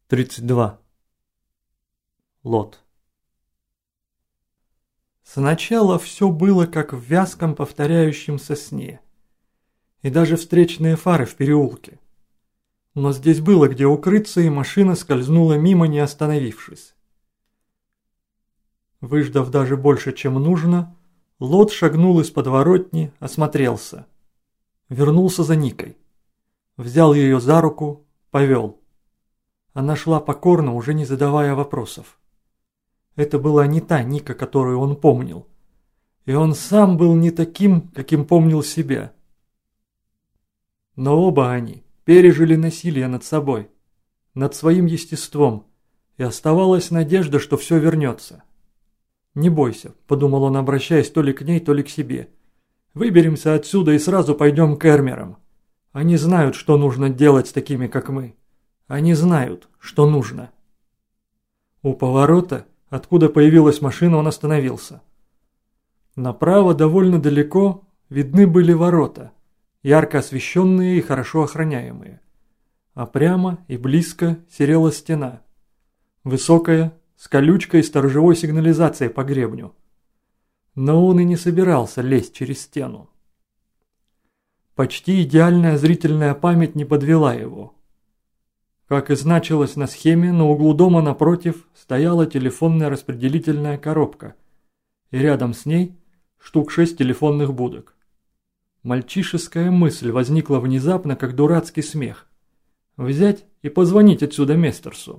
32. Лот. Сначала все было как в вязком повторяющемся сне. И даже встречные фары в переулке. Но здесь было где укрыться, и машина скользнула мимо, не остановившись. Выждав даже больше, чем нужно, Лот шагнул из подворотни, осмотрелся. Вернулся за Никой. Взял ее за руку, повел. Она шла покорно, уже не задавая вопросов. Это была не та Ника, которую он помнил. И он сам был не таким, каким помнил себя. Но оба они пережили насилие над собой, над своим естеством, и оставалась надежда, что все вернется. «Не бойся», – подумал он, обращаясь то ли к ней, то ли к себе. «Выберемся отсюда и сразу пойдем к Эрмерам. Они знают, что нужно делать с такими, как мы. Они знают, что нужно». У поворота, откуда появилась машина, он остановился. Направо довольно далеко видны были ворота, ярко освещенные и хорошо охраняемые. А прямо и близко серела стена. Высокая, с колючкой и сторожевой сигнализацией по гребню. Но он и не собирался лезть через стену. Почти идеальная зрительная память не подвела его. Как и значилось на схеме, на углу дома напротив стояла телефонная распределительная коробка, и рядом с ней штук 6 телефонных будок. Мальчишеская мысль возникла внезапно, как дурацкий смех. Взять и позвонить отсюда Местерсу.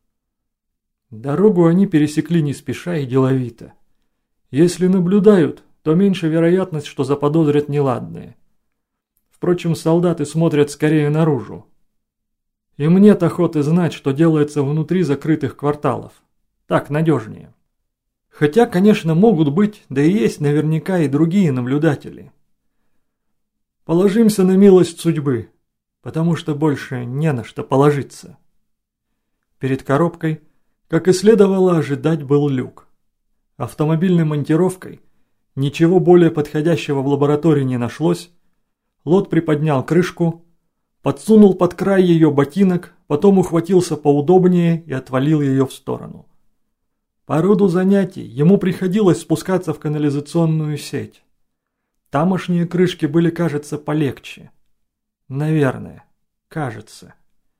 Дорогу они пересекли не спеша и деловито. Если наблюдают, то меньше вероятность, что заподозрят неладное. Впрочем, солдаты смотрят скорее наружу. Им нет охоты знать, что делается внутри закрытых кварталов. Так надежнее. Хотя, конечно, могут быть, да и есть наверняка и другие наблюдатели. Положимся на милость судьбы, потому что больше не на что положиться. Перед коробкой, как и следовало ожидать, был люк. Автомобильной монтировкой ничего более подходящего в лаборатории не нашлось. Лот приподнял крышку, подсунул под край ее ботинок, потом ухватился поудобнее и отвалил ее в сторону. По роду занятий ему приходилось спускаться в канализационную сеть. Тамошние крышки были, кажется, полегче. Наверное, кажется.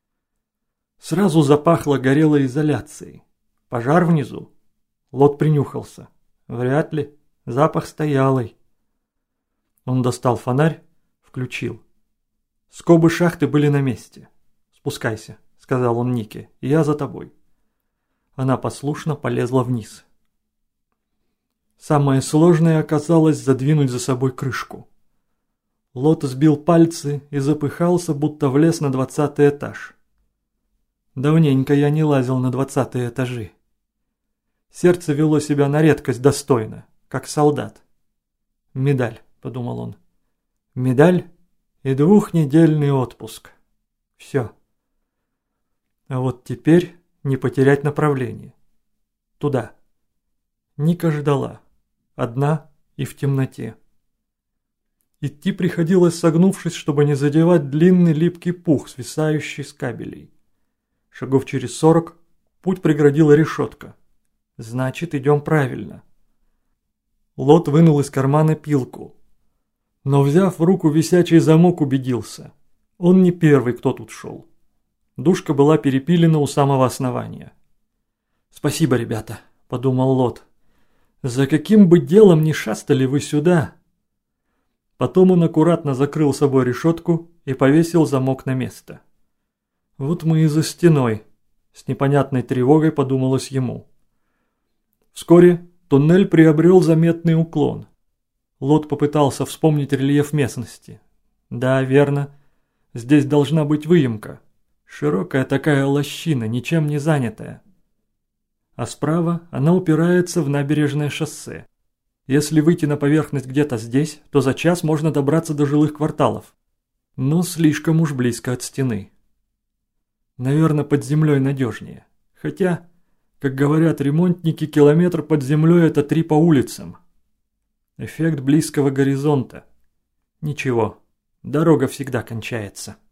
Сразу запахло горелой изоляцией. Пожар внизу? Лот принюхался. Вряд ли. Запах стоялый. Он достал фонарь, включил. Скобы шахты были на месте. «Спускайся», — сказал он Нике, — «я за тобой». Она послушно полезла вниз. Самое сложное оказалось задвинуть за собой крышку. Лот сбил пальцы и запыхался, будто влез на 20-й этаж. Давненько я не лазил на 20-е этажи. Сердце вело себя на редкость достойно, как солдат. «Медаль», — подумал он. «Медаль и 2-недельный отпуск. Все. А вот теперь не потерять направление. Туда». Ника ждала. Одна и в темноте. Идти приходилось согнувшись, чтобы не задевать длинный липкий пух, свисающий с кабелей. Шагов через 40 путь преградила решетка. Значит, идем правильно. Лот вынул из кармана пилку. Но, взяв в руку висячий замок, убедился. Он не первый, кто тут шел. Дужка была перепилена у самого основания. «Спасибо, ребята», — подумал Лот. «За каким бы делом ни шастали вы сюда?» Потом он аккуратно закрыл собой решетку и повесил замок на место. «Вот мы и за стеной», — с непонятной тревогой подумалось ему. Вскоре туннель приобрел заметный уклон. Лот попытался вспомнить рельеф местности. Да, верно, здесь должна быть выемка. Широкая такая лощина, ничем не занятая. А справа она упирается в набережное шоссе. Если выйти на поверхность где-то здесь, то за час можно добраться до жилых кварталов. Но слишком уж близко от стены. Наверное, под землей надежнее. Хотя, как говорят ремонтники, километр под землей – это 3 по улицам. Эффект близкого горизонта. Ничего, дорога всегда кончается.